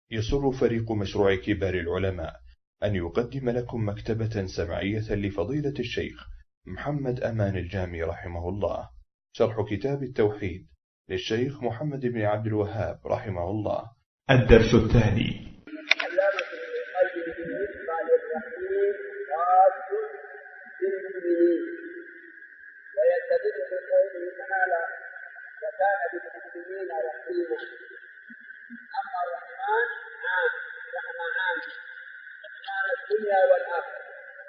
يسر فريق مشروع كبار العلماء أن يقدم لكم مكتبة سمعية لفضيلة الشيخ محمد أمان الجامي رحمه الله، شرح كتاب التوحيد للشيخ محمد بن عبد الوهاب رحمه الله. الدرس الثاني. ويستدل بقوله تعالى: وكان بالمؤمنين رحيما. أما الرحمن عام، رحمة عام رحمن الدنيا والآخرة،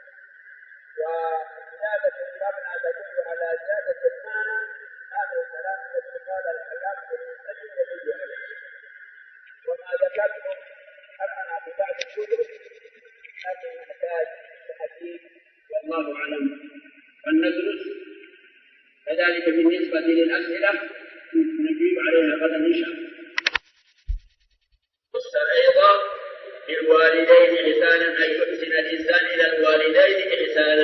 وزيادة المبنى تدل على زيادة المعنى. هذا الكلام الذي قال العلامة ابن القيم يدل عليه، وما ذكرته أنا ببعض الكتب لكن نحتاج لحديث والله أعلم. فلندرس كذلك بالنسبة للأسئلة نجيب عليها غدا إن شاء الله. أيضا للوالدين إحسانا، أن يحسن الإنسان إلى الوالدين إحسانا.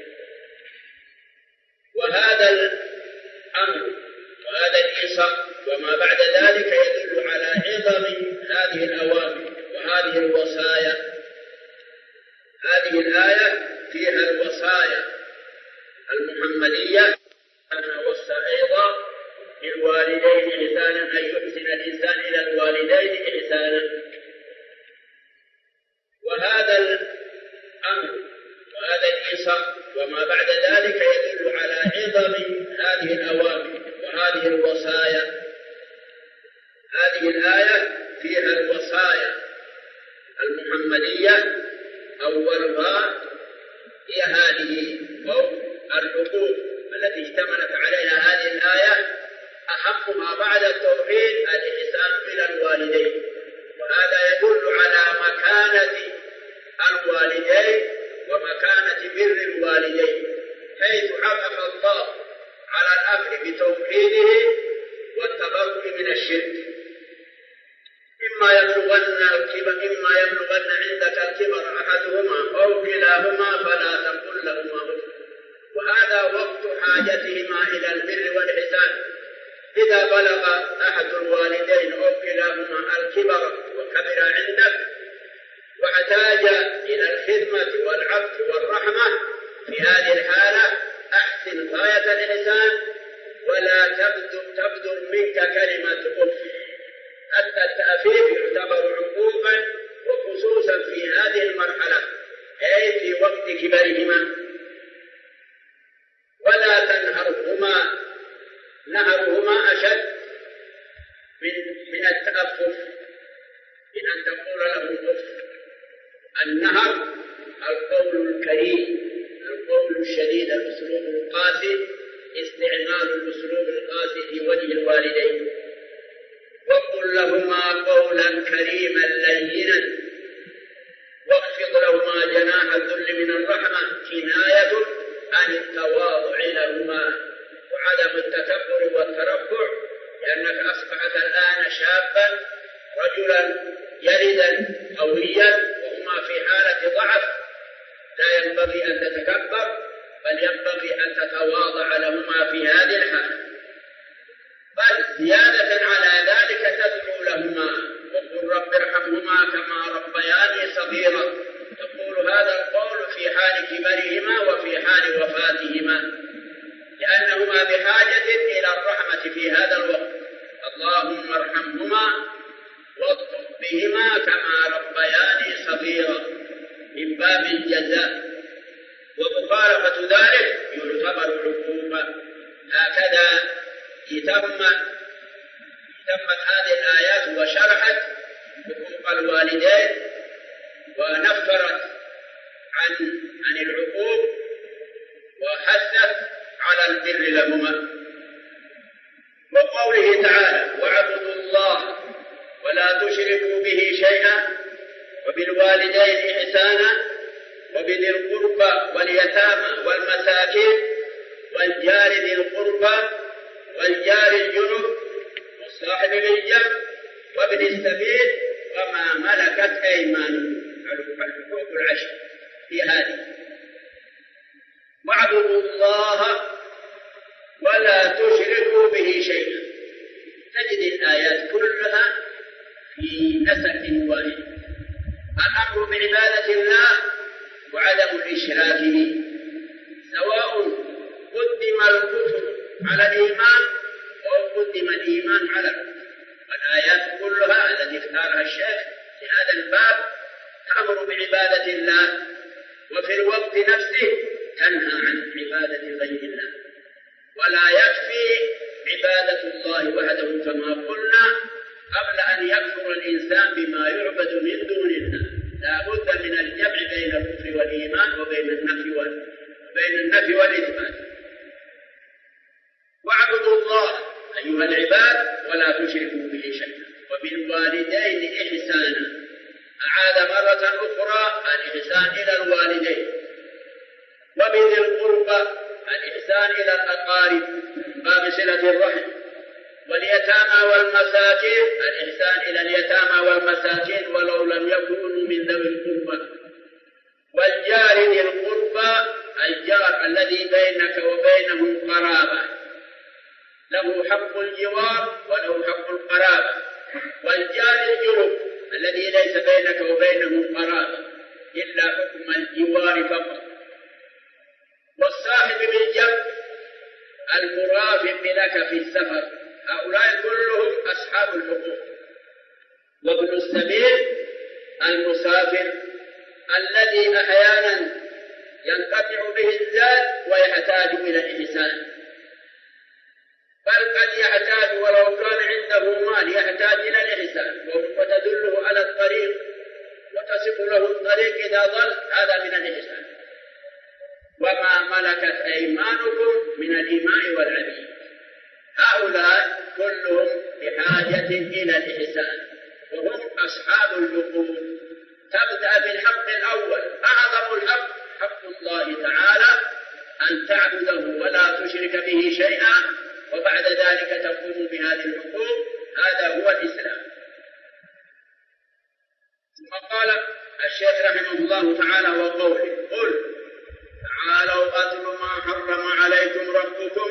وهذا الأمر وهذا الإيصاء وما بعد ذلك يدل على عظم هذه الأوامر وهذه الوصايا. هذه الآية فيها الوصايا المحمدية، أن وصى أيضا للوالدين إحسانا، أن يحسن الإنسان إلى الوالدين إحسانا. وهذا الأمر وهذا الإيصاء وما بعد ذلك يدل على عظم هذه الأوامر وهذه الوصايا. هذه الآية فيها الوصايا المحمدية، أولها هي هذه الحقوق التي اشتملت عليها هذه الآية. أحقها بعد التوحيد الإحسان إلى الوالدين، وهذا يدل على مكانة الوالدين ومكانة بر الوالدين، حيث عطف الله على الأمر بتوحيده والتبرؤ من الشرك. إما يبلغن عندك الكبر أحدهما أو كلاهما فلا تقل لهما أف. وهذا وقت حاجتهما إلى البر والإحسان. إذا بلغ أحد الوالدين أو كلاهما الكبر وكبر عندك واحتاج إلى الخدمة والعطف والرحمة، في هذه الحالة أحسن غاية الإحسان ولا تبدر منك كلمة أف. حتى التأفيف يعتبر عقوبا، وخصوصا في هذه المرحلة أي في وقت كبرهما. ولا تنهرهما، نهرهما أشد من التأفف، من أن تقول له أف. النهر القول الكريم، القول الشديد، الأسلوب القاسي، استعمال الأسلوب القاسي في وجه الوالدين. وقل لهما قولا كريما لينا واخفض لهما جناح الذل من الرحمة، كناية عن التواضع لهما وعدم التكبر والترفع، لأنك أصبحت الآن شابا رجلا يلدا قويا وهما في حالة ضعف. لا ينبغي أن تتكبر، بل ينبغي أن تتواضع لهما في هذه الحالة. بل زيادة على ذلك تدعو لهما وقل رب ارحمهما كما ربياني صغيرا. تقول هذا القول في حال كبرهما وفي حال وفاتهما، لأنهما بحاجة إلى الرحمة في هذا الوقت. اللهم ارحمهما واطف بهما كما ربياني صغيرا، من باب الجزاء. ومخالفة ذلك يعتبر عقوبة. هكذا تمت هذه الآيات وشرحت حقوق الوالدين ونفرت عن العقوق وحثت على البر لهما. وقوله تعالى: واعبدوا الله ولا تشركوا به شيئا وبالوالدين إحسانا وبذي القربى واليتامى والمساكين والجار ذي القربى والجار الجنب والصاحب بالجنب وابن السبيل وما ملكت أيمانكم. الحقوق العشر في هذه. واعبدوا الله ولا تشركوا به شيئا. تجد الآيات كلها في نسق واحد: الأمر بعبادة الله وعدم الإشراك به، سواء قدم الكفر على الإيمان أو قدم الإيمان على الكفر. والآيات كلها التي اختارها الشيخ في هذا الباب تأمر بعبادة الله، وفي الوقت نفسه تنهى عن عبادة غير الله. ولا يكفي عبادة الله وحده كما قلنا قبل أن يكفر الإنسان بما يعبد من دون الله، لا بد من الجمع بين الكفر والإيمان وبين النفي والإثبات. واعبدوا الله أيها العباد ولا تشركوا به شيئا، وبالوالدين إحسانا. أعاد مرة أخرى الإحسان إلى الوالدين، وبذي القربى الإحسان إلى الأقارب باب صلة الرحم، واليتامى والمساكين الإحسان إلى اليتامى والمساكين ولو لم يكونوا من ذوي القربى، والجار ذي القربى الجار الذي بينك وبينه قرابة له حق الجوار وله حق القرابة، والجار الجنب الذي ليس بينك وبينه قرابة إلا حكم الجوار فقط، والصاحب بالجنب المرافق لك في السفر، هؤلاء كلهم أصحاب الحقوق. وابن السبيل المسافر الذي أحيانا ينقطع به الزاد ويحتاج إلى الإحسان، بل قد يحتاج ولو كان عنده مال يحتاج إلى الإحسان وتدله على الطريق وتصف له الطريق إذا ضل، هذا من الإحسان. وما ملكت أيمانكم من الإماء والعبيد، هؤلاء كلهم بحاجة إلى الإحسان وهم أصحاب الحقوق. تبدأ بالحق الأول، أعظم الحق حق الله تعالى أن تعبده ولا تشرك به شيئا، وبعد ذلك تقوم بهذه الحقوق. هذا هو الإسلام. ثم قال الشيخ رحمه الله تعالى وقوله: قل تعالوا أتل ما حرم عليكم ربكم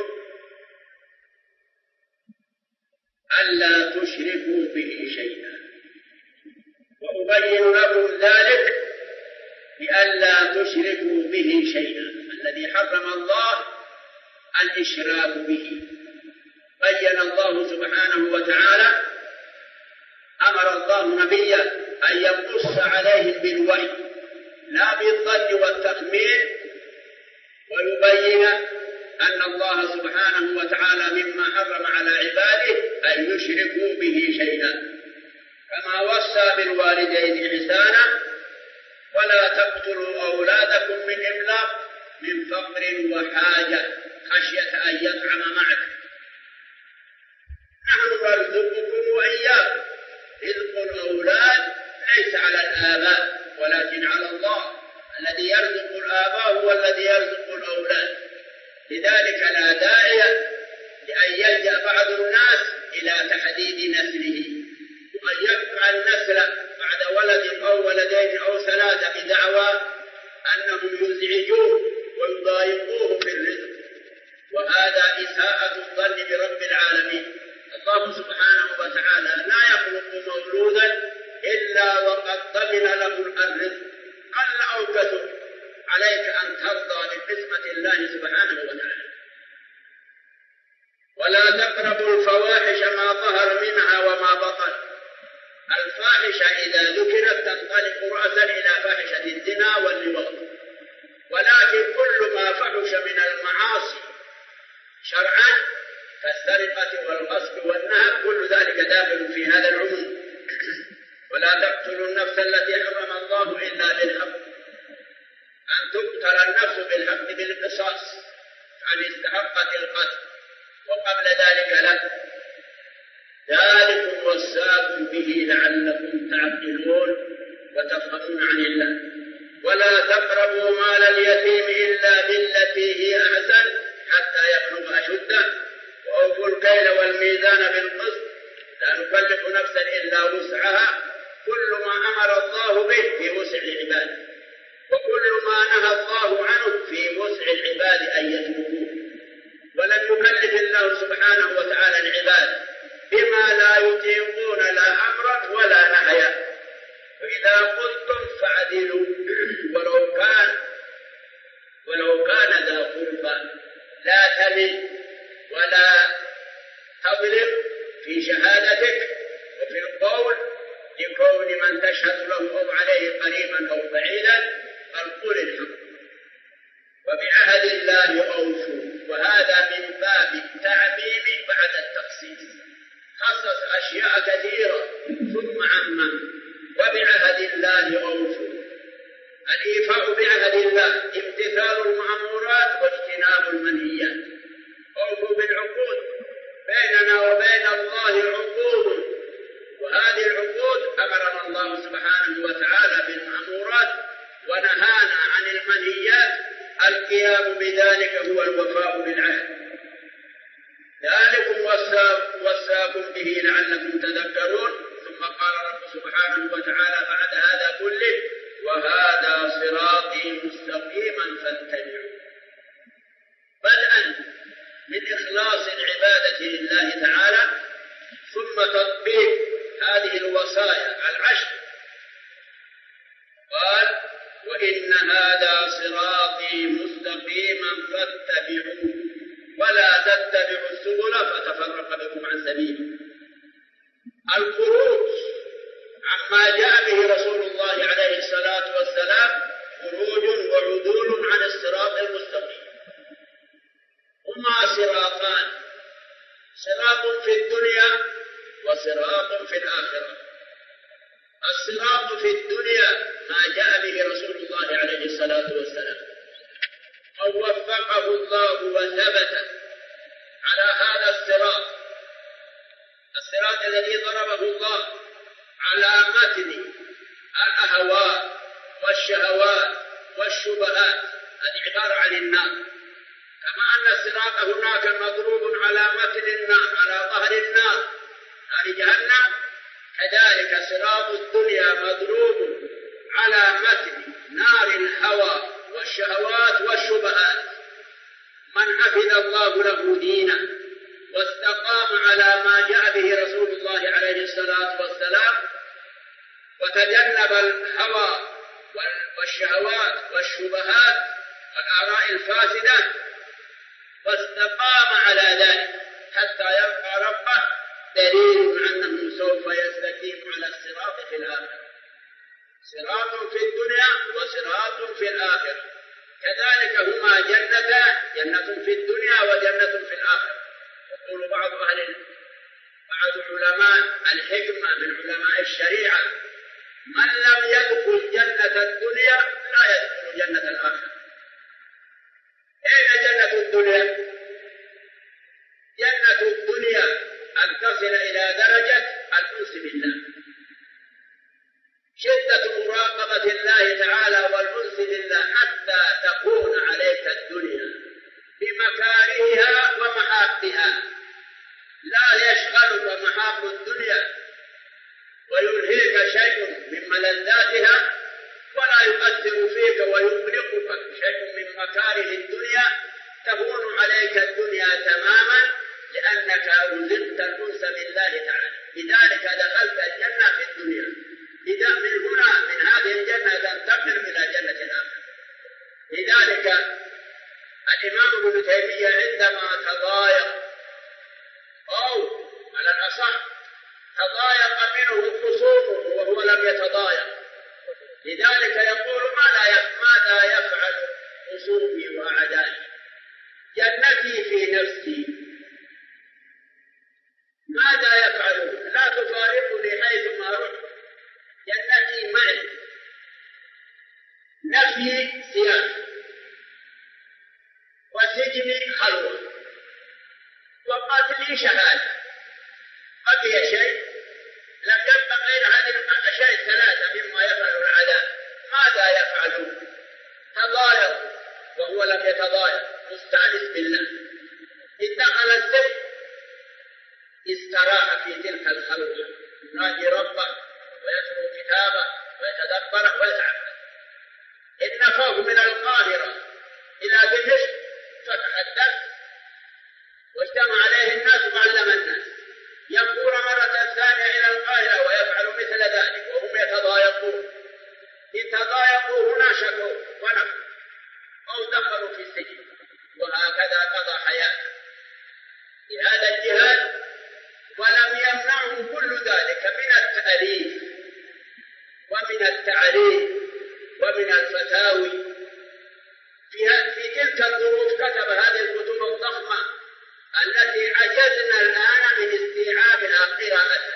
ألا تشركوا به شيئا، وأبين لكم ذلك بألا تشركوا به شيئا. الذي حرم الله الإشراك به، بين الله سبحانه وتعالى، أمر الله نبيه أن يقص عليهم بالوحي لا بالظن والتخمين، ويبين أن الله سبحانه وتعالى مما حرم على عباده أن يشركوا به شيئا، كما وصى بالوالدين إحسانا: ولا تقتلوا أولادكم من إملاق من فقر وحاجة خشية أن يطعم معك، نحن نرزقكم وإياكم. رزق الأولاد ليس على الآباء ولكن على الله، الذي يرزق الآباء هو الذي يرزق الأولاد. لذلك لا داعي لأن يلجأ بعض الناس إلى تحديد نسله، وأن يقطع النسل بعد ولد أو ولدين أو ثلاثة بدعوى أنهم يزعجوه ويضايقوه في الرزق، وهذا إساءة الظن برب العالمين. الله سبحانه وتعالى لا يخلق مولودا إلا وقد ضمن له الرزق، قل أو كثر. عليك أن ترضى بقسمة الله سبحانه وتعالى. ولا تقربوا الفواحش ما ظهر منها وما بطن. الفاحشة إذا ذكرت تنطلق رأسا إلى فاحشة الزنا واللواط، ولكن كل ما فحش من المعاصي شرعا كالسرقة والغصب والنهب كل ذلك داخل في هذا العموم. ولا تقتلوا النفس التي حرم الله إلا بالحق، أن تقتل النفس بالحق بالقصاص عن استحقت القتل وقبل ذلك له، ذلكم وصاكم به لعلكم تعقلون وتفهمون عن الله. ولا تقربوا مال اليتيم إلا بالتي هي أحسن حتى يبلغ أشده، وأوفوا الكيل والميزان بالقسط، لا نكلف نفسا إلا وسعها، كل ما أمر الله به في وسع العباد، وكل ما نهى الله عنه في وسع العباد أن يتركوه. ولم يكلف الله سبحانه وتعالى العباد بما لا يطيقون لا أمرا ولا قلتم فعدلوا ولو كان ذا قربى. لا تمل ولا تظلم في شهادتك وفي القول لكون من تشهد له أو عليه قريبا أو بعيدا، بل قل الحق. وبعهد الله أوفوا، وهذا من باب التعميم بعد التخصيص، خصص أشياء كثيرة ثم عمم. وبعهد الله أوفوا، الإيفاء بعهد الله امتثال المأمورات واجتناب المنهيات. أوفوا بالعقود، بيننا وبين الله عقود، وهذه العقود أمرنا الله سبحانه وتعالى بالمأمورات ونهانا عن المنهيات. القيام بذلك هو الوفاء بالعهد. ذلكم وصاكم به لعلكم تذكرون. ثم قال رب سبحانه وتعالى بعد هذا كله: وهذا صراطي مستقيما فاتبعوه. بدءا من إخلاص العبادة لله تعالى، ثم تطبيق هذه الوصايا العشر. قال: وإن هذا صراطي مستقيما فاتبعوه ولا تتبعوا السبل فتفرق بكم عن سبيله. الخروج عما جاء به رسول الله عليه الصلاة والسلام خروج وعدول عن الصراط المستقيم. هما صراطان: صراط في الدنيا وصراط في الآخرة. الصراط في الدنيا ما جاء به رسول الله عليه الصلاة والسلام، أو وفقه الله وثبت على هذا الصراط الذي ضربه الله على متن الأهواء والشهوات والشبهات، هذه عبارة عن النار. كما أن الصراط هناك مضروب على متن النار، على ظهر النار، نار جهنم، كذلك صراط الدنيا مضروب على متن نار الهوى والشهوات والشبهات. من حفظ الله له دينه واستقام على ما جاء به رسول الله عليه الصلاة والسلام، وتجنب الهوى والشهوات والشبهات والآراء الفاسدة، واستقام على ذلك حتى يلقى ربه، دليل أنه سوف يستقيم على الصراط في الآخرة. صراط في الدنيا وصراط في الآخرة، كذلك هما جنتان: جنة في الدنيا وجنة في الآخرة. يقول بعض علماء الحكمة من علماء الشريعة: من لم يدخل جنة الدنيا لا يدخل جنة الآخرة. أين جنة الدنيا؟ جنة الدنيا أن تصل إلى درجة الأنس بالله، شدة مراقبة الله تعالى والأنس بالله، حتى تكون عليك الدنيا بمكارهها ومحابها، لا يشغلك محاب الدنيا ويلهيك شيء من ملذاتها، ولا يؤثر فيك ويقلقك شيء من مكاره الدنيا. تهون عليك الدنيا تماما لأنك أوزنت الأنس بالله تعالى، لذلك دخلت الجنة في الدنيا. إذا من هنا من هذه الجنة تنتقل إلى جنة الآخرة. لذلك الإمام ابن تيمية عندما تضايق، أو على الأصح تضايق منه خصومه وهو لم يتضايق، لذلك يقول: ماذا يفعل خصومي وأعدائي؟ جنتي في نفسي، ماذا يفعلون؟ لا تفارقني حيث ما رحت، جنتي معي. نفي سياسة، وسجني خلوة، وقتلي شهادة. بقي شيء؟ لم يبق غير هذه الأشياء الثلاثة مما يفعل العذاب. ماذا يفعلون؟ تضايق وهو لم يتضايق، مستأنس بالله. إذ دخل السجن استراح في تلك الخلوة، يناجي ربه ويتلو كتابه ويتدبره ويتعبد. إن نفوه من القاهرة إلى دمشق فتح الدرس واجتمع عليه الناس وعلم الناس، ينقر مرة ثانية إلى القاهرة ويفعل مثل ذلك وهم يتضايقون. ماتوا هنا شكوا ونفوا أو دخلوا في السجن، وهكذا قضى حياته بهذا الجهاد. ولم يمنعهم كل ذلك من التأليف ومن التعليم ومن الفتاوي. في تلك الظروف كتب هذه الكتب الضخمة التي عجزنا الآن من استيعابها قراءة.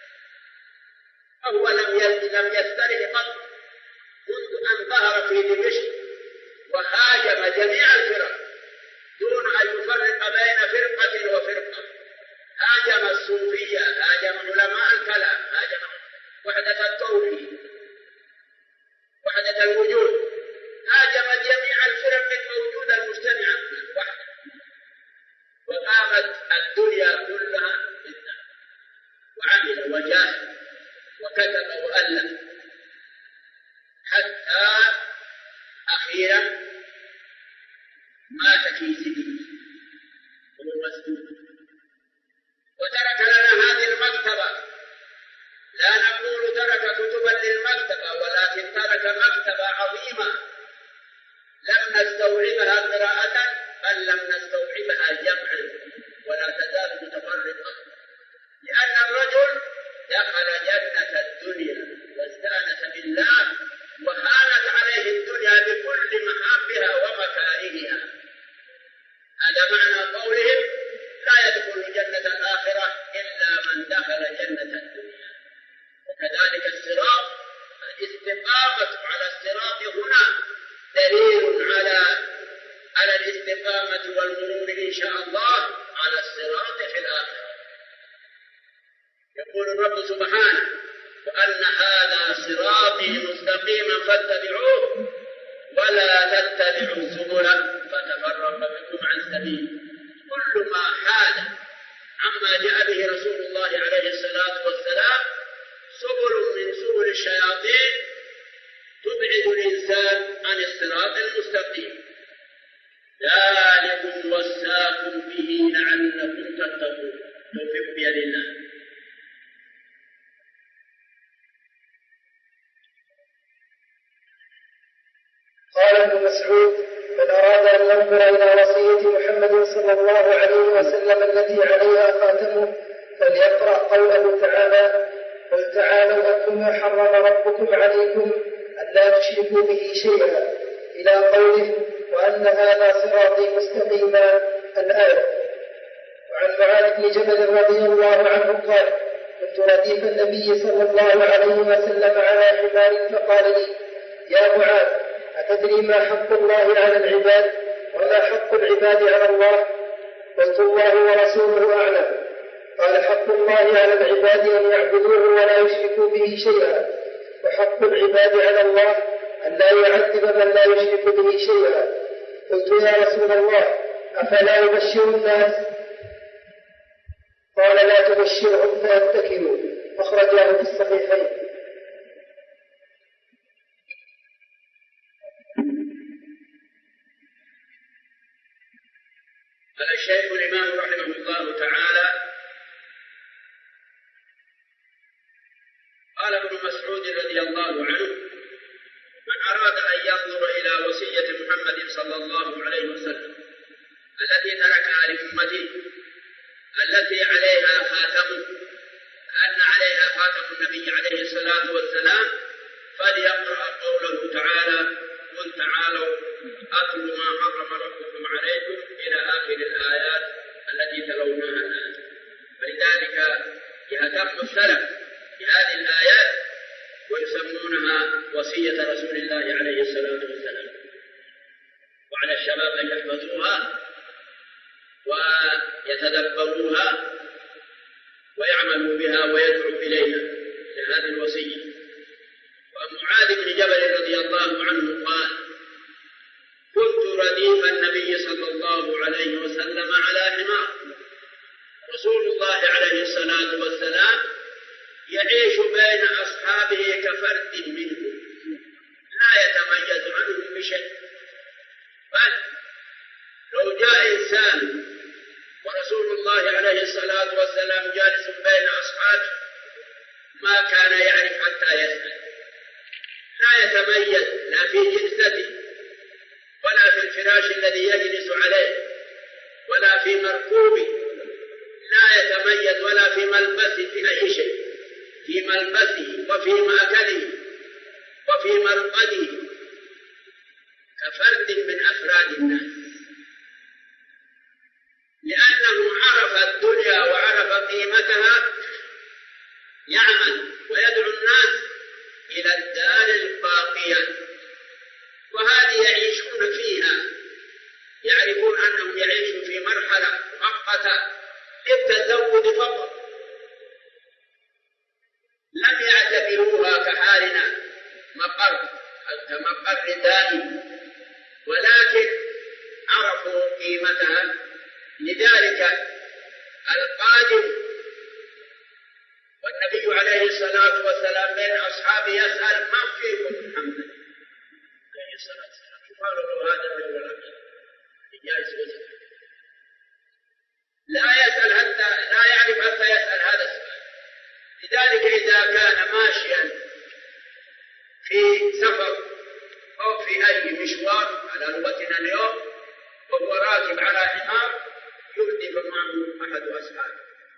فهو لم يسترح قط منذ أن ظهر في دمشق وهاجم جميع الفرق دون أن يفرق بين فرقة وفرقة. هاجم الصوفية، هاجم علماء الكلام، هاجم وحدة التوحيد، وحدة الوجود، هاجم جميع الفرق الموجودة المجتمعة وحده، وقامت الدنيا كلها ضده، وعمل وجاهد وكتب وألف حتى أخيرا مات في سجن وهو مسجون. وترك لنا هذه المكتبة. لا نقول ترك كتبا للمكتبة، ولكن ترك مكتبة عظيمة لم نستوعبها قراءة، بل لم نستوعبها جمعا، ولا تزال متفرقة. لأن الرجل دخل جنة الدنيا واستأنس بالله، وهانت عليه الدنيا بكل محابها ومكارهها. هذا معنى قولهم لا يدخل جنة الآخرة إلا من دخل جنة الدنيا. وكذلك الصراط، الاستقامة على الصراط هنا دليل على الاستقامة والمرور إن شاء الله على الصراط في الآخرة. يقول الرب سبحانه: وأن هذا صراطي مستقيما فاتبعوه ولا تتبعوا السبل فتفرق بكم عن سبيله. كل ما حال عما جاء به رسول الله عليه الصلاة والسلام سبل من سبل الشياطين تبعد الإنسان عن الصراط المستقيم. ذلكم وصاكم به لعلكم تتقون. توفيق بيد الله. قال ابن مسعود: من أراد أن ينظر إلى وصية محمد صلى الله عليه وسلم التي عليها خاتمه فليقرأ قوله تعالى: قل تعالوا أتل ما حرم ربكم عليكم ألا تشركوا به شيئا، إلى قوله: وأن هذا صراطي مستقيما، الآية. وعن معاذ بن جبل رضي الله عنه قال: كنت رديف النبي صلى الله عليه وسلم على حمار فقال لي: يا معاذ، أتدري ما حق الله على العباد وما حق العباد على الله؟ قلت: الله ورسوله أعلم. قال: حق الله على العباد أن يعبدوه ولا يشركوا به شيئا، وحق العباد على الله أن لا يعذب من لا يشرك به شيئا. قلت: يا رسول الله، أفلا يبشر الناس؟ قال: لا تبشرهم فيتكلوا. أخرجاه في الصحيحين. قال الشيخ الإمام رحمه الله تعالى: قال ابن مسعود رضي الله عنه: من أراد أن ينظر إلى وصية محمد صلى الله عليه وسلم التي تركها لأمته التي عليها خاتمه، أن عليها خاتم النبي عليه الصلاة والسلام، فليقرأ قوله تعالى: قل تعالوا أتل ما حرم ربكم عليكم إلى آخر الآيات التي تلوناها الآن. فلذلك يهتم السلف بهذه الآيات ويسمونها وصية رسول الله عليه الصلاة والسلام، وعلى الشباب أن يحفظوها ويتدبروها ويعملوا بها ويدعوا إليها لهذه الوصية. ومعاذ بن جبل رضي الله عنه قال: كنت رديف النبي صلى الله عليه وسلم على حمار. رسول الله عليه الصلاة والسلام يعيش بين أصحابه كفرد منهم، لا يتميز عنهم بشيء. بل لو جاء إنسان ورسول الله عليه الصلاة والسلام جالس بين أصحابه ما كان يعرف حتى يسأل، لا يتميز لا في جلسته ولا في الفراش الذي يجلس عليه ولا في مركوبه، لا يتميز ولا في ملبسه في أي شيء، في ملبسه وفي مأكله وفي مرقده كفرد من أفراد الناس، لأنه عرف الدنيا وعرف قيمتها، يعمل ويدعو الناس إلى الدار الباقية، وهذه يعيشون فيها، يعرفون أنهم يعيشون في مرحلة مؤقتة للتزود فقط، لم يعتبروها كحالنا مقر كمقر دائم، ولكن عرفوا قيمتها. لذلك القادم والنبي عليه الصلاة والسلام بين أصحابه يسأل من فيكم محمد عليه الصلاة والسلام، قالوا له هذا الرجل الأمين جالس يسأل، لا يسأل حتى لا يعرف حتى يسأل هذا السؤال. لذلك إذا كان ماشيا في سفر أو في أي مشوار على لغتنا اليوم وهو راكب على حمار يردف معه أحد أصحابه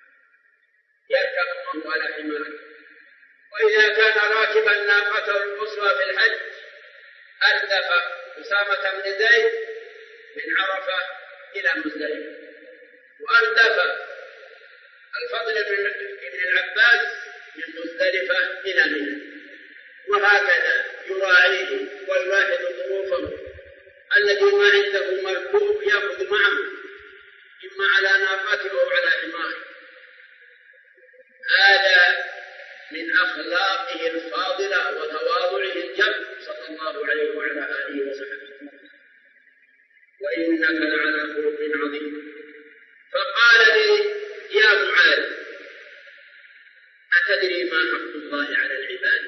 يركب معه على حماره، وإذا كان راكبا ناقته القصوى في الحج أردف أسامة بن زيد من عرفة إلى مزدلفة، وأردف الفضل بن العباس من مزدلفة إلى منى، وهكذا يراعيه ويلاحظ ظروفه. الذي ما عنده مركوب يأخذ معه إما على ناقته أو على حماره. هذا من أخلاقه الفاضلة وتواضعه الجم صلى الله عليه وعلى آله وسلم. وإنك لعلى خلق عظيم. فقال لي يا معاذ أتدري ما حق الله على العباد؟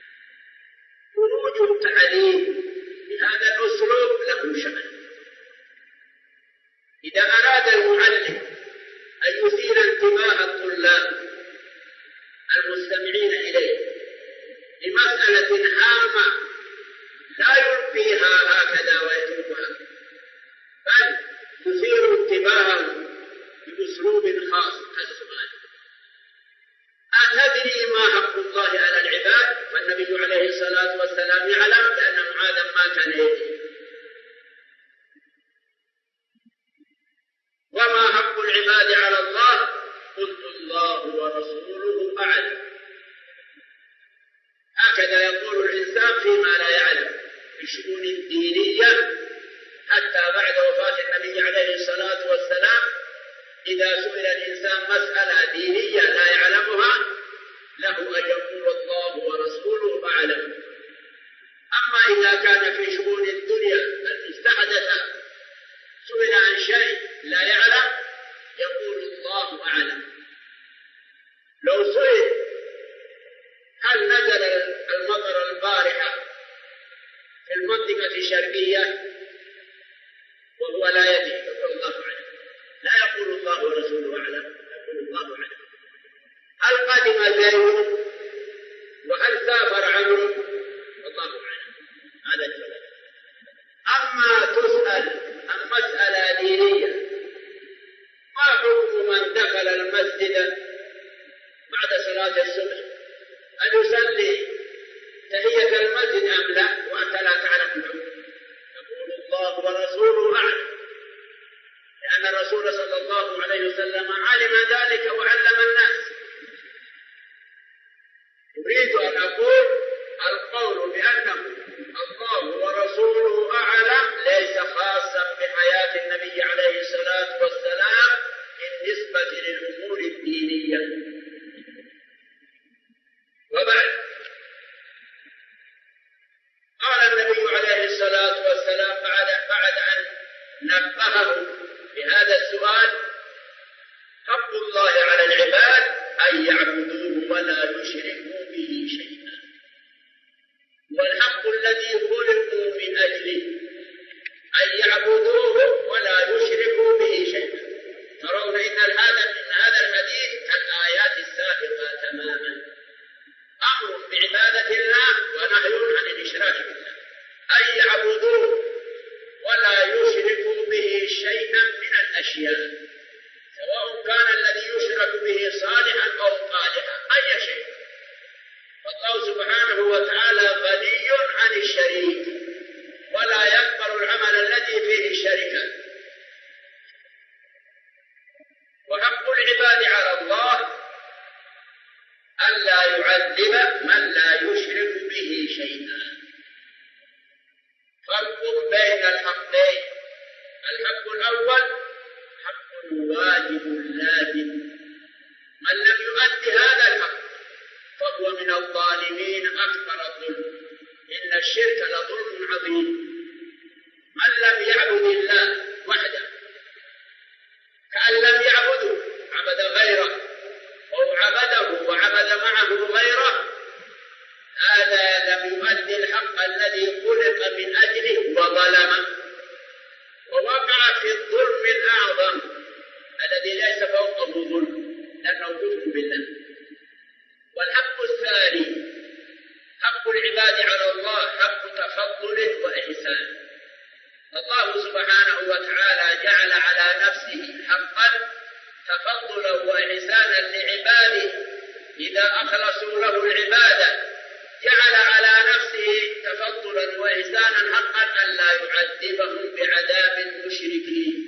خروج التعليم بهذا الأسلوب له شأن. إذا أراد المعلم أن يثير انتباه الطلاب المستمعين إليه لمسألة هامة لا يلقيها هكذا ويتركها، بل يثير انتباههم بأسلوب خاص كالسؤال: أتدري ما حق الله على العباد؟ فالنبي عليه الصلاة والسلام يعلم بأن معاذا ما كان يدري. وما حق العباد على الله؟ قلت الله ورسوله أعلم. هكذا يقول الإنسان فيما لا يعلم في الشؤون الدينية، حتى بعد وفاة النبي عليه الصلاة والسلام إذا سئل الإنسان مسألة دينية لا يعلمها له أن يقول الله ورسوله أعلم. أما إذا كان في شؤون الدنيا المستحدثة سئل عن شيء لا يعلم يقول الله أعلم. لو سئل هل نزل المطر البارحة في المنطقة الشرقية وهو لا يدري يقول الله أعلم، لا يقول الله ورسوله أعلم، يقول الله أعلم. هل قدم زيد وهل سافر عمرو؟ والله أعلم. هذا الجواب. أما تسأل عن مسألة دينية: ما حكم من دخل المسجد بعد صلاة الصبح؟ هل يصلي تحية المسجد أم لا؟ وأنت لا تعلم الحكم. يقول الله ورسوله أعلم، لأن الرسول صلى الله عليه وسلم علم ذلك وعلم الناس. أريد أن أقول القول بأنه الله ورسوله أعلم ليس خاصا بحياة النبي عليه الصلاة والسلام بالنسبة للأمور الدينية. وبعد قال النبي عليه الصلاة والسلام بعد أن نبهه بهذا السؤال: حق الله على العباد أن يعبدوه ولا يشركوا به شيئا، والحق الذي خلقوا من أجله أن يعبدوه ولا يشركوا به شيئا. ترون إن هذا الحديث كالآيات السابقة تماما، أمر بعبادة الله ونهي عن الإشراك وتعالى غني عن الشريك ولا يقبل العمل الذي فيه شركة. وحق العباد على الله ألا يعذب من لا يشرك به شيئا. فرق بين الحقين: الحق الأول حق واجب لازم، من لم يؤد هذا الحق فهو من الظالمين أكبر الظلم، إن الشرك لظلم عظيم. من لم يعبد الله وحده كأن لم يعبده، عبد غيره أو عبده وعبد معه غيره، هذا لم يؤدي الحق الذي خلق من أجله وظلمه، ووقع في الظلم الأعظم الذي ليس فوقه ظلم، لأنه كفر بالله. والحق الثاني حق العباد على الله حق تفضل وإحسان. الله سبحانه وتعالى جعل على نفسه حقا تفضلا وإحسانا لعباده إذا أخلصوا له العبادة، جعل على نفسه تفضلا وإحسانا حقا ألا يعذبهم بعذاب المشركين،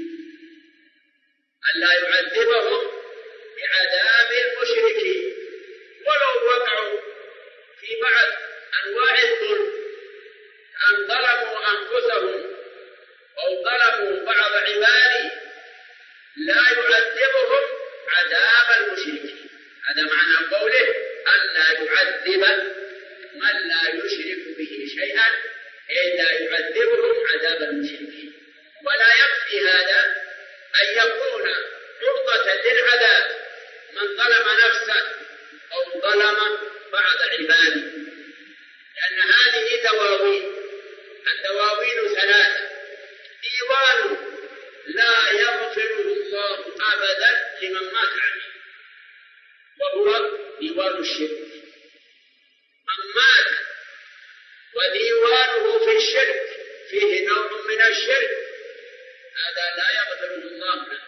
ألا يعذبهم بعذاب المشركين ولو وقعوا في بعض أنواع الظلم، أن ظلموا أنفسهم أو ظلموا بعض عباده، لا يعذبهم عذاب المشركين. هذا معنى قوله ألا يعذب من لا يشرك به شيئا، أي لا يعذبهم عذاب المشركين. ولا يكفي هذا أن يكون عرضة للعذاب من ظلم نفسه أو ظلم بعض عباده، لأن هذه دواوين. الدواوين ثلاثة: ديوان لا يغفره الله أبدا لمن مات عليه، وهو ديوان الشرك. من مات وديوانه في الشرك فيه نوع من الشرك، هذا لا يغفره الله له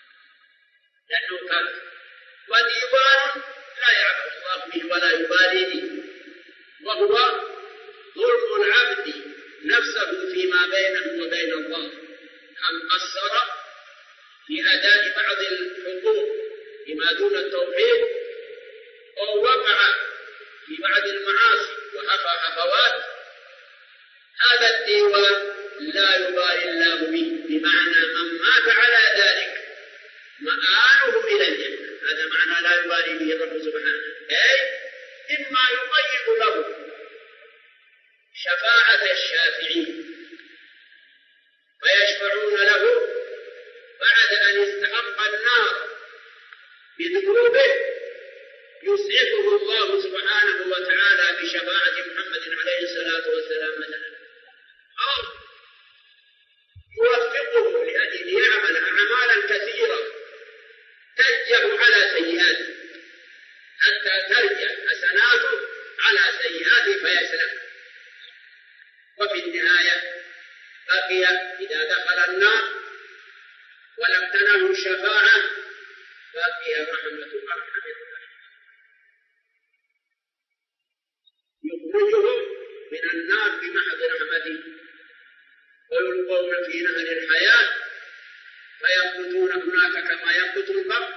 لأنه كافر. وديوان لا يعبد الله به ولا يبالي به، وهو ظلم العبد نفسه فيما بينه وبين الله، أن قصر في أداء بعض الحقوق فيما دون التوحيد، أو وقع في بعض المعاصي وحفى حفوات، هذا الديوان لا يبالي الله به، بمعنى من مات على ذلك مآله إلى الجنة. هذا معنى لا يبالي به الرب سبحانه، أي إما يقيد له شفاعة الشافعين فيشفعون له بعد أن استحق النار بذنوبه، يسعفه الله سبحانه وتعالى بشفاعة محمد عليه الصلاة والسلام مثلا، أو يوفقه لأجل يعمل أعمالا كثيرة تنجح على سيئاته حتى ترجع حسناته على سيئاته فيسلم. وفي النهاية بقي إذا دخل النار ولم تنله الشفاعة بقي رحمة أرحم الراحمين، يخرجهم من النار بمحض رحمته ويلقون في نهر الحياة فينبتون هناك كما ينبت البر،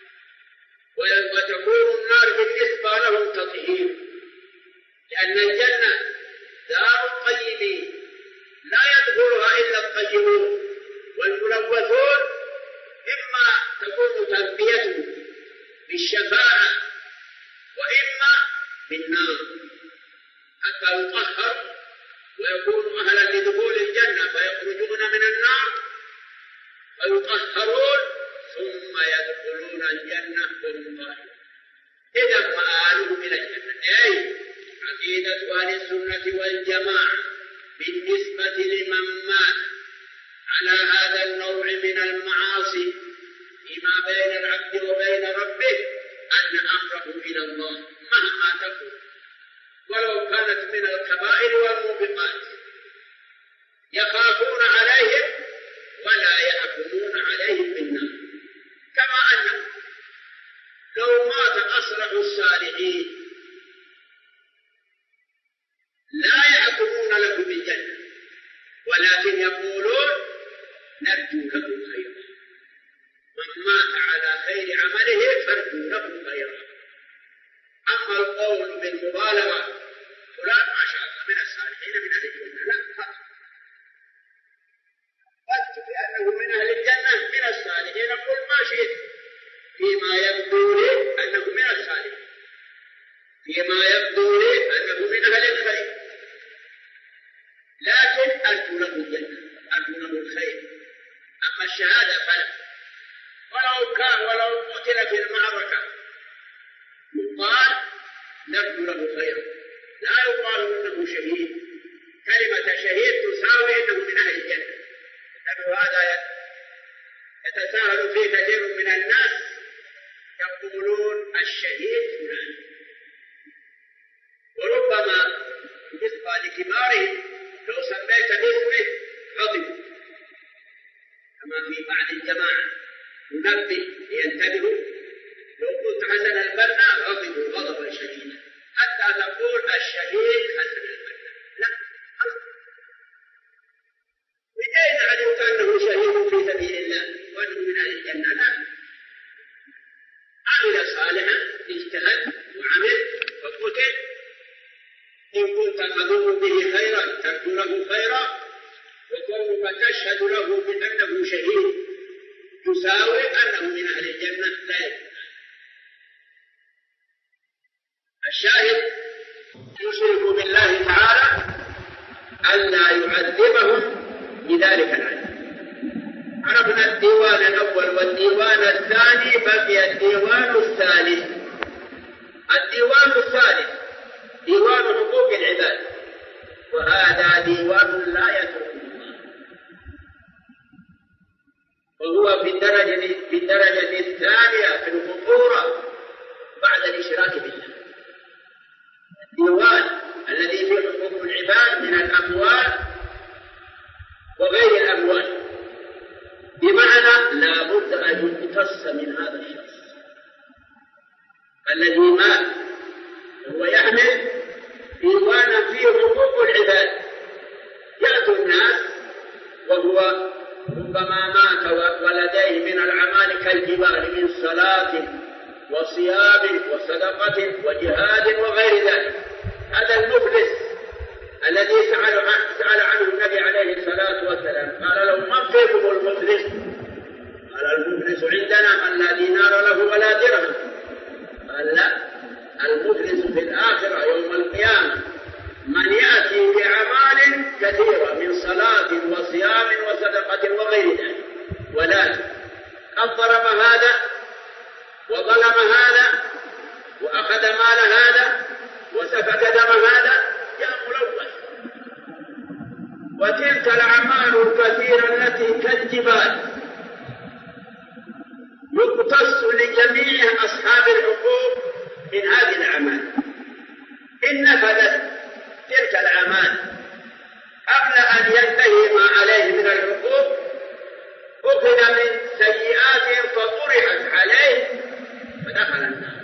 وتكون النار بالنسبة لهم تطهير، لأن الجنة دار الطيبين لا يدخلها إلا الطيبون، والملوثون إما تكون تربيته بالشفاعة وإما بالنار حتى يطهر ويكونوا أهلا لدخول الجنة، فيخرجون من النار فيطهرون ثم يدخلون الجنة وهم طاهرون. إذا مآلهم إلى الجنة. أي عقيدة أهل السنة والجماعة بالنسبة لمن مات على هذا النوع من المعاصي فيما بين العبد وبين ربه أن أمره إلى الله مهما تكون، ولو كانت من الكبائر والموبقات، يخافون عليهم ولا يحكمون عليهم بالنار. كما أنه لو مات أصلح الصالحين لكن يقولون نرجو له خيرا، من مات على خير عمله فارجو له خيرا. أما القول بالمبالغة فلان ما شاء الله من الصالحين من أهل الجنة، لا فقط قلت بأنه من أهل الجنة من الصالحين، قل ما شئت فيما يبدو لي أنه من الصالحين، فيما يبدو لي أنه من أهل الخير، لكن أرجو له الجنة، أرجو له الخير. أما الشهادة فلا، ولو قتل في المعركة يقال نرجو له خيرا، لا يقال إنه شهيد. كلمة شهيد تساوي إنه من أهل الجنة، لأنه هذا يتساهل فيه كثير من الناس، يقولون الشهيد فلان، وربما بالنسبة لكبارهم لو سميت باسمه غضب، كما في بعض الجماعة ينبه لينتبهوا، لو قلت حسن البنا غضبوا غضبا شديدا، حتى تقول الشهيد حسن البنا، لا بأين علمت أنه شهيد في سبيل الله وأنه من أهل الجنة؟ لا، عمل صالحا اجتهد وعمل وقتل، إن كنت تظن به خيرا ترجو له خيرا، وكونك تشهد له بأنه شهيد تساوي أنه من أهل الجنة، لا يجوز. الشاهد يشرك بالله تعالى ألا يعذبهم بذلك العذاب. عرفنا الديوان الأول والديوان الثاني، بقي الديوان الثالث. الديوان الثالث ديوان حقوق العباد، وهذا ديوان لا يترك الله، وهو في الدرجة الثانية في الخطورة بعد الإشراك بالله. الديوان الذي فيه حقوق العباد من الأموال وغير الأموال، بمعنى لا بد أن يقتص من هذا الشخص الذي مات وهو يحمل ديوانا فيه حقوق العباد. يأتي الناس وهو ربما مات ولديه من الأعمال كالجبال من صلاة وصيام وصدقة وجهاد وغير ذلك. هذا المفلس الذي سأل عنه النبي عليه الصلاة والسلام، قال له من فيكم المفلس؟ قال المفلس عندنا من لا دينار له ولا درهم. قال لا، المفلس في الآخرة يوم القيامة من يأتي بأعمال كثيرة من صلاة وصيام وصدقة وغير ذلك، ولكن قد ضرب هذا وظلم هذا وأخذ مال هذا وسفك دم هذا، يا ملوث. وتلك الأعمال الكثيرة التي كالجبال يقتص لجميع أصحاب الحقوق من هذه الأعمال. إن نفذت تلك الأعمال قبل أن ينتهي ما عليه من الحقوق، أخذ من سيئاتهم فطرحت عليه فدخل النار.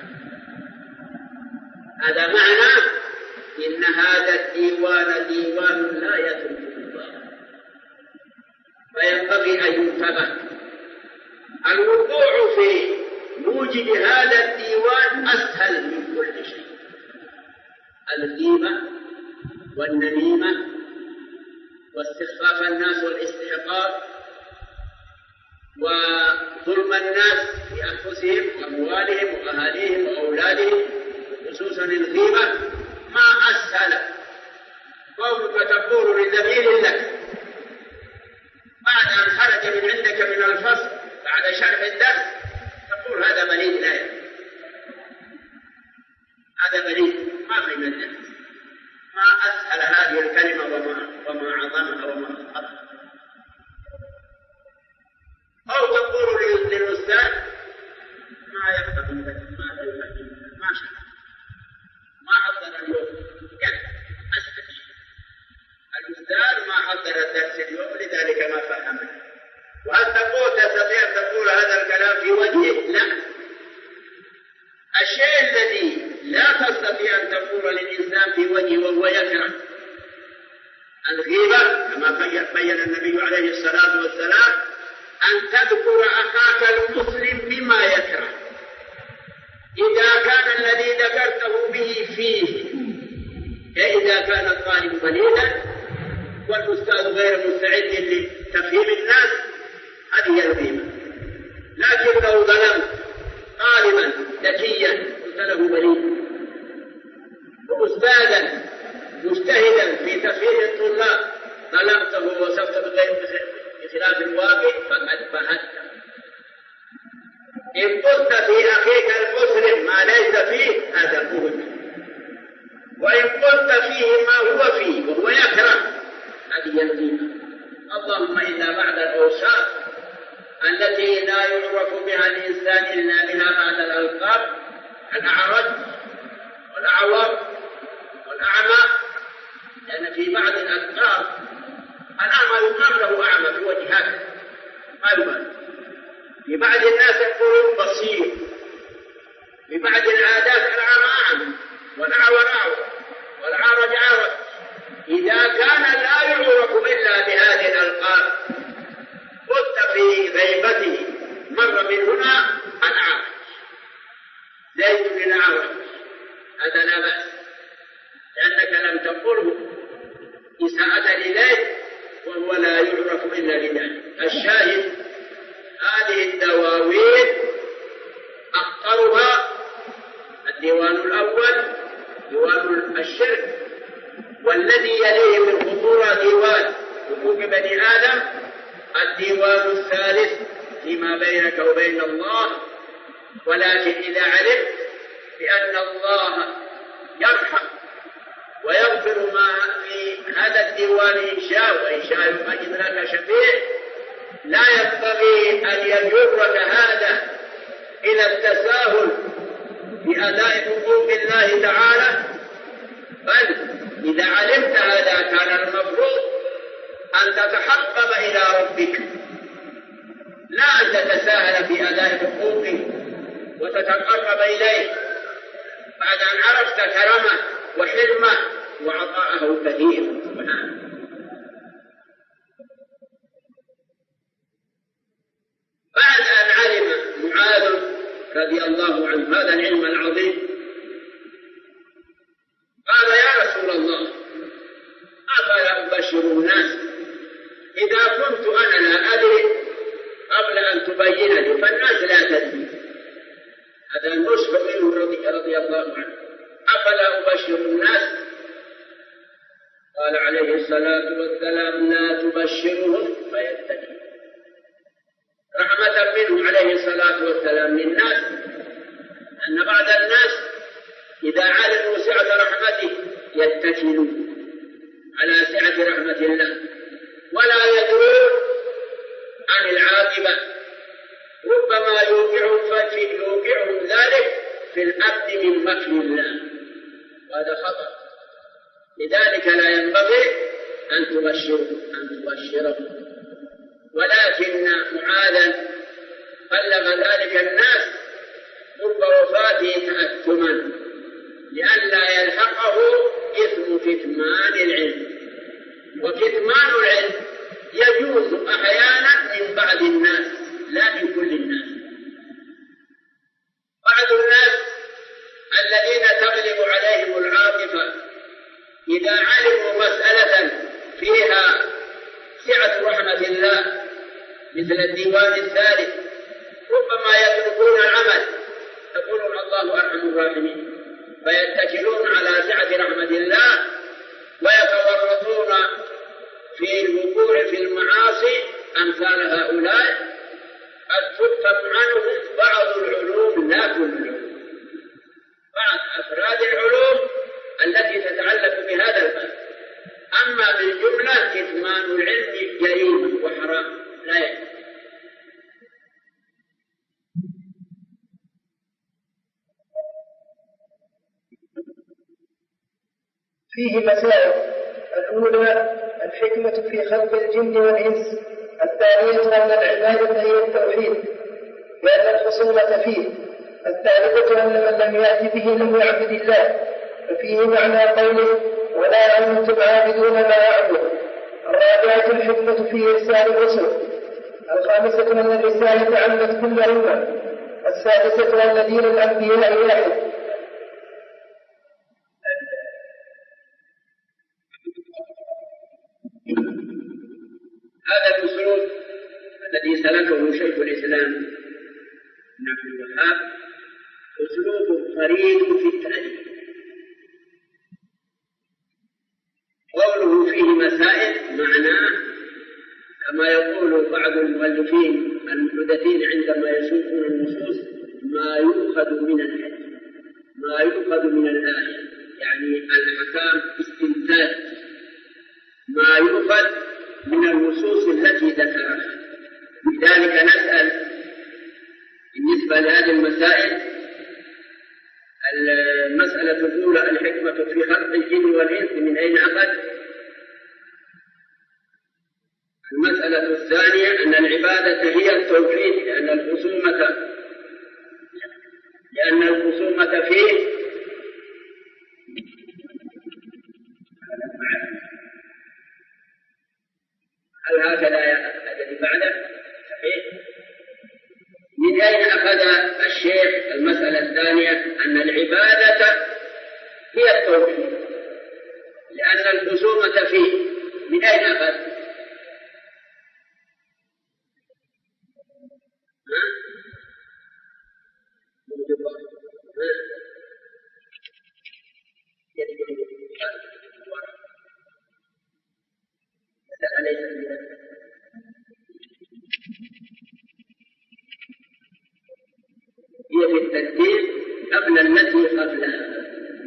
هذا معنى إن هذا الديوان ديوان لا يترك الله، فينبغي أن ينتبه. الوقوع في موجب هذا الديوان أسهل من كل شيء. الغيبة والنميمة واستخفاف الناس والاستحقاق وظلم الناس بأنفسهم وأموالهم وأهاليهم وأولادهم، خصوصا الغيبة، ما أسهل. قولك تقول لزميل لك بعد أن خرج من عندك من الفصل بعد شرح الدرس، تقول هذا بريء، لا يفعل. هذا بريء ما في الدرس. ما أسهل هذه الكلمة وما عظمها وما أخطأها. أو تقول للأستاذ ما يفهم ما لا يفهم ما شاء ما حضر اليوم، يعني أسهل. الأستاذ ما حضر الدرس اليوم لذلك ما فهمه. وهل تستطيع أن تقول هذا الكلام في وجهه؟ لا. الشيء الذي لا تستطيع أن تقول للإنسان في وجهه وهو يكره الغيبة كما بين النبي عليه الصلاة والسلام أن تذكر أخاك المسلم بما يكره إذا كان الذي ذكرته به فيه، إذا كان الطالب بليدا والأستاذ غير مستعد لتفهيم الناس هذه الغيبة. لكن لو ظلمت طالبا ذكيا قلت له بليد وأستاذا مجتهدا في تفهيم الطلاب ظلمته ووصفته بخلاف الواقع فقد بهت. إن قلت في أخيك المسلم ما ليس فيه هذا بهت، وإن قلت فيه ما هو فيه وهو يكره هذه الغيبة. اللهم إلا بعد الأوصاف التي لا يعرف بها الإنسان إلا بها بعد الألقاب: الأعرج والأعور والأعمى، لأن في بعض الألقاب الأعمى يقال له أعمى في وجهه ما يبالي، في بعض الناس يقولون بصير، في بعض العادات الأعمى أعمى والأعور أعور والأعرج أعرج. إذا كان لا يعرف إلا بهذه الألقاب قلت في غيبته مر من هنا الأعرج زيد بن الأعرج، هذا لا بأس، لأنك لم تقله إساءة إليه وهو لا يعرف إلا لذلك. الشاهد هذه الدواوين أخطرها الديوان الأول ديوان الشرك، والذي يليه من خطورة ديوان حقوق بني آدم الديوان الثالث فيما بينك وبين الله. ولكن إذا علمت بأن الله يرحم ويغفر ما في هذا الديوان إن شاء، وإن شاء يجد لك شفيع، لا ينبغي أن يجرك هذا إلى التساهل في أداء حقوق الله تعالى، بل إذا علمت هذا كان المفروض أن تتحبب إلى ربك، لا أن تتساهل في أداء حقوقه وتتقرب إليه بعد أن عرفت كرمه وحلمه وعطاءه كثير سبحانه. بعد أن علم معاذ رضي الله عنه هذا العلم العظيم قال: يا رسول الله، أفلا أبشر الناس إذا كنت أنا لا أدري قبل أن تبين لي فالناس لا تدري؟ هذا النصح منه رضي الله عنه. أفلا أبشر الناس؟ قال عليه الصلاة والسلام: لا تبشرهم فيتكلون. رحمة منه عليه الصلاة والسلام للناس، أن بعض الناس إذا علموا سعة رحمته يتكلون على سعة رحمة الله ولا يدرون عن العاقبة، ربما يوقعهم ذلك في الأمن من مكر الله، وهذا خطأ. لذلك لا ينبغي أن تبشرهم. ولكن معاذا بلغ ذلك الناس قرب وفاته تأثما لئلا يلحقه إثم كتمان العلم، وكتمان العلم يجوز أحيانا من بعض الناس لا من كل الناس. بعض الناس الذين تغلب عليهم العاطفة إذا علموا مسألة فيها سعة رحمة الله مثل الديوان الثالث ربما يتركون العمل، يقولون الله أرحم الراحمين، فيتكلون على سعة رحمة الله ويتورطون في الوقوع في المعاصي. أمثال هؤلاء قد تفهم عنهم بعض العلوم لا كل العلوم، بعض أفراد العلوم التي تتعلق بهذا الباب، أما بالجملة كتمان العلم جريمة وحرام لا يجوز. فيه مسائل: الأولى الحكمة في خلق الجن والإنس، الثانية أن العبادة هي التوحيد لأن الخصومة فيه، الثالثة أن من لم يأت به لم يعبد الله، ففيه معنى قوله: ولا أنتم عابدون ما أعبد. الرابعة الحكمة في إرسال الرسل. الخامسة أن الرسالة عمت كل أمة. السادسة أن دين الأنبياء واحد. هذا الأسلوب الذي سلكه شيخ الإسلام ابن عبد الوهاب أسلوب فريد في التأليف. قوله فيه مسائل معناه كما يقول بعض المؤلفين المحدثين عندما يسوقون النصوص ما يؤخذ من الحديث، ما يؤخذ من الآية، يعني الأحكام استنتاج ما يؤخذ من النصوص التي ذكرها. لذلك نسأل بالنسبة لهذه المسائل: المسألة الأولى الحكمة في خلق الجن والإنس من أين أخذ؟ المسألة الثانية أن العبادة هي التوحيد لأن الخصومة فيه هل هكذا الذي بعده صحيح؟ من أين أخذ الشيخ المسألة الثانية أن العبادة هي التوحيد لأن الخصومة فيه؟ من أين أخذ؟ هي في الترتيب قبل التي قبلها.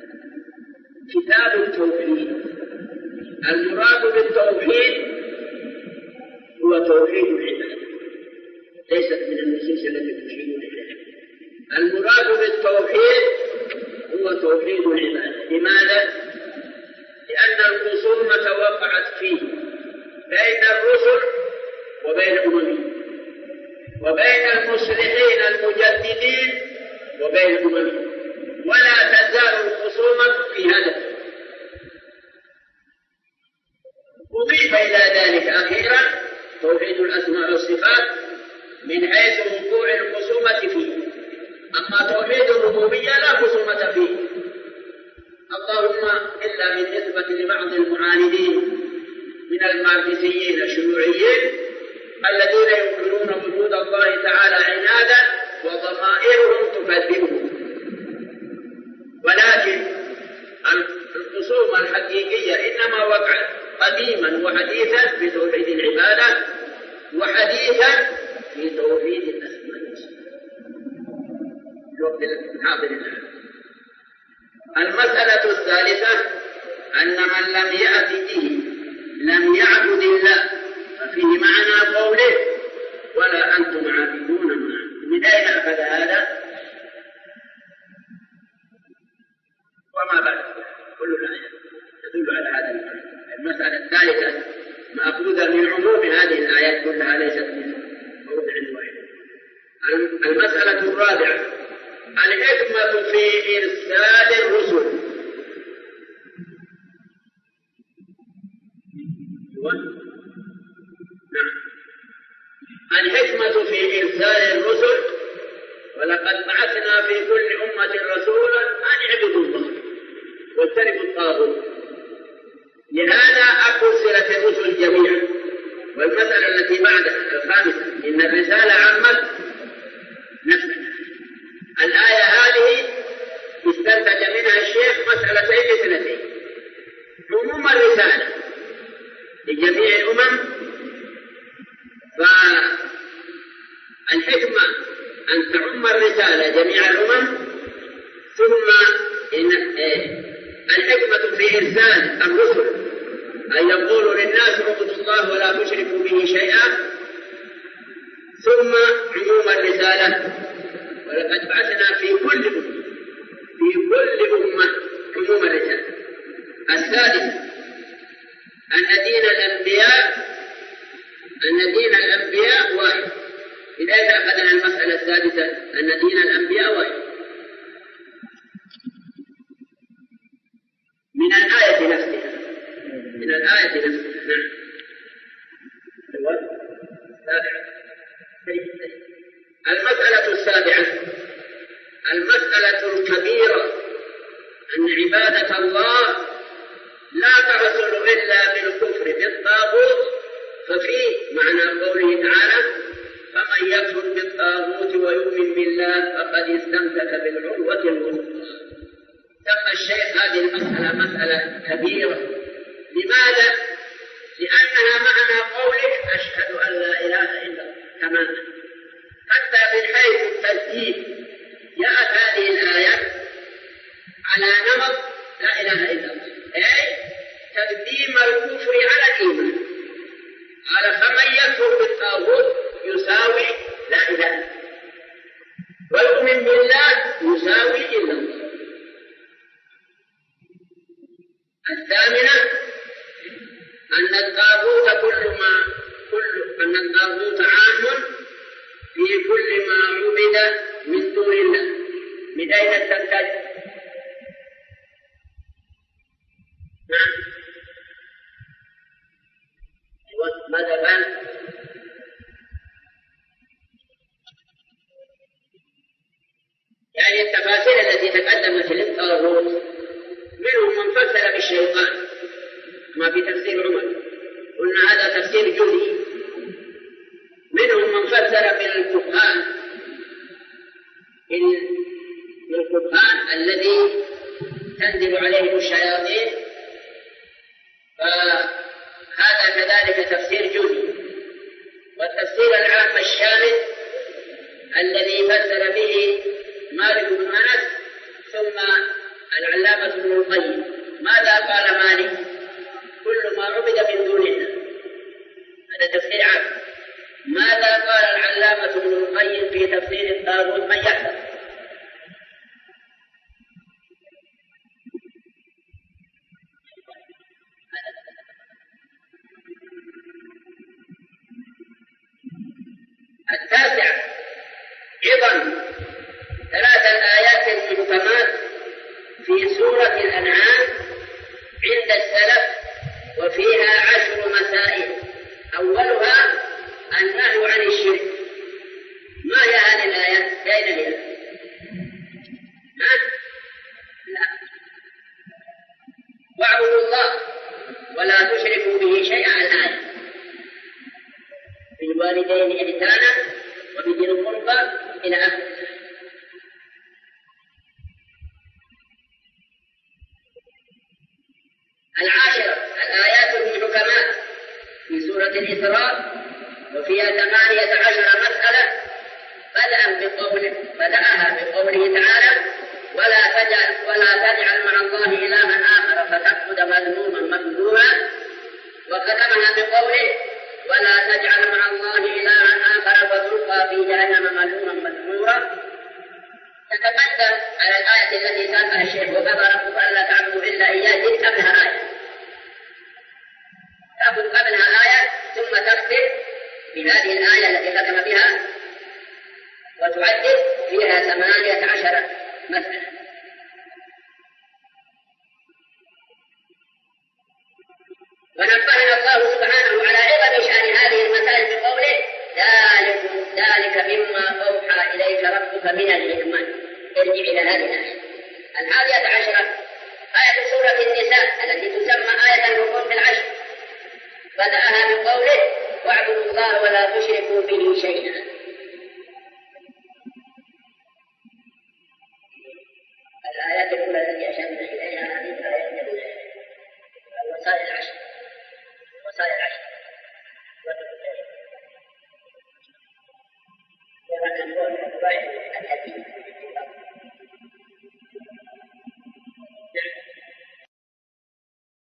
كتاب التوحيد المراد بالتوحيد هو توحيد العبادة، ليست من النصوص التي تشير إليها. المراد بالتوحيد هو توحيد العبادة. لماذا؟ لأن الخصومة وقعت فيه بين الرسل وبين أممهم، وبين المصلحين المجددين وبين أممهم، ولا تزال الخصومة في هذا. أضيف إلى ذلك أخيرا توحيد الأسماء والصفات من حيث وقوع الخصومة فيه. أما توحيد الربوبية لا خصومة فيه، اللهم إلا بالنسبة لبعض المعاندين من الماركسيين الشيوعيين الذين ينكرون وجود الله تعالى عنادا وضمائرهم تكذبه. ولكن الخصومة الحقيقية إنما وقعت قديما وحديثا في توحيد العبادة وحديثا في توحيد الأسماء والصفات. المسألة الثالثة أن من لم يأت به لم يعبد الله، ففيه معنى قوله ولا أنتم عابدون معه. من أين أخذ هذا؟ وما بعد كل الآيات تدل على هذا المعنى. المسألة الثالثة مأخوذة من عموم هذه الآيات كلها، ليست من موضع واحد. المسألة الرابعة الحكمة في إرسال الرسل. الحكمة في إرسال الرسل ولقد بعثنا في كل أمة رسولا أن اعبدوا الله واجتنبوا الطاغوت. لهذا أرسلت الرسل جميعا. والمسألة التي بعدها الخامسة إن الرسالة عمت نفسها. الآية هذه استنتج منها الشيخ مسألتين اثنتين: عموم الرسالة لجميع الأمم، فالحكمة أن تعم الرسالة جميع الأمم، ثم إن الحكمة في إرسال الرسل أن يقولوا للناس اعبدوا الله ولا تشركوا به شيئا، ثم عموم الرسالة ولقد بعثنا في كل أمة عموم الرسالة. السادسة أن دين الأنبياء واحد. إذا أخذنا المسألة السادسة أن دين الأنبياء واحد من الآية نفسها. نعم. مسألة كبيرة أن عبادة الله لا تحصل إلا بالكفر بالطاغوت، ففي معنى قوله تعالى فمن يكفر بالطاغوت ويؤمن بالله فقد استمسك بالعروة الوثقى. سمى الشيخ هذه المسألة مسألة كبيرة. لماذا؟ لأنها معنى قولك أشهد أن لا إله إلا الله تماما. حتى من حيث التسديد جاءت هذه الآية على نمط لا إله إلا الله، أي تقديم الكفر على الإيمان. قال فمن يكفر بالطاغوت يساوي لا إله إلا الله، ويؤمن بالله يساوي إلا الله. الثامنة أن الطاغوت أن الطاغوت عام في كل ما عبد من دون الله. من أين تستنتج؟ نعم ماذا قال؟ يعني التفاسير التي تقدمت للطاغوت منهم من فسر بالشيطان ما في تفسير عمر، قلنا هذا تفسير جزئي. منهم من فسر بالكهان الذي تنزل عليهم الشياطين، فهذا كذلك تفسير جزئي. والتفسير العام الشامل الذي فسر به مالك بن أنس ثم العلامة ابن القيم. ماذا قال مالك؟ كل ما عبد من دون الله، هذا تفسير عام. ماذا قال العلامة ابن القيم في تفسير الطاغوت؟ من يحفظ؟ التاسع أيضا 3 آيات محكمات في سورة الأنعام عند السلف، وفيها 10 مسائل. أولها النهي عن الشرك. ما هي هذه الآيات؟ أين هي؟ لا. واعبدوا الله ولا تشركوا به شيئا. الآية بالوالدين إحسانا وبذي القربى إلى آخره. العاشرة الآيات المحكمات في سورة الإسراء، وفيها 18 مسألة، بدأها بقوله تعالى ولا تجعل مع الله إلها آخر فتقعد مذموما مكذوبا، وختمها بقوله ولا تجعل مع الله إلها آخر فتلقى في جهنم مذموما مدحورا. تتقدم على الآية التي سألها الشيخ وقضى ربك ألا تعبدوا إلا إياه، قبلها آية، تأخذ قبلها آية ثم تختم بهذه الآية التي ختم بها وتعدد فيها 18 مسألة. ونبهنا الله سبحانه على عظم شأن هذه المسائل بقوله ذلك مما أوحى إليك ربك من الحكمة. ارجع إلى هذه الآية. 11 آية سورة النساء التي تسمى آية الحكم بالعشر، بدأها بقوله واعبدوا الله ولا تشركوا به شيئا. الآيات الأولى التي أشرنا إليها.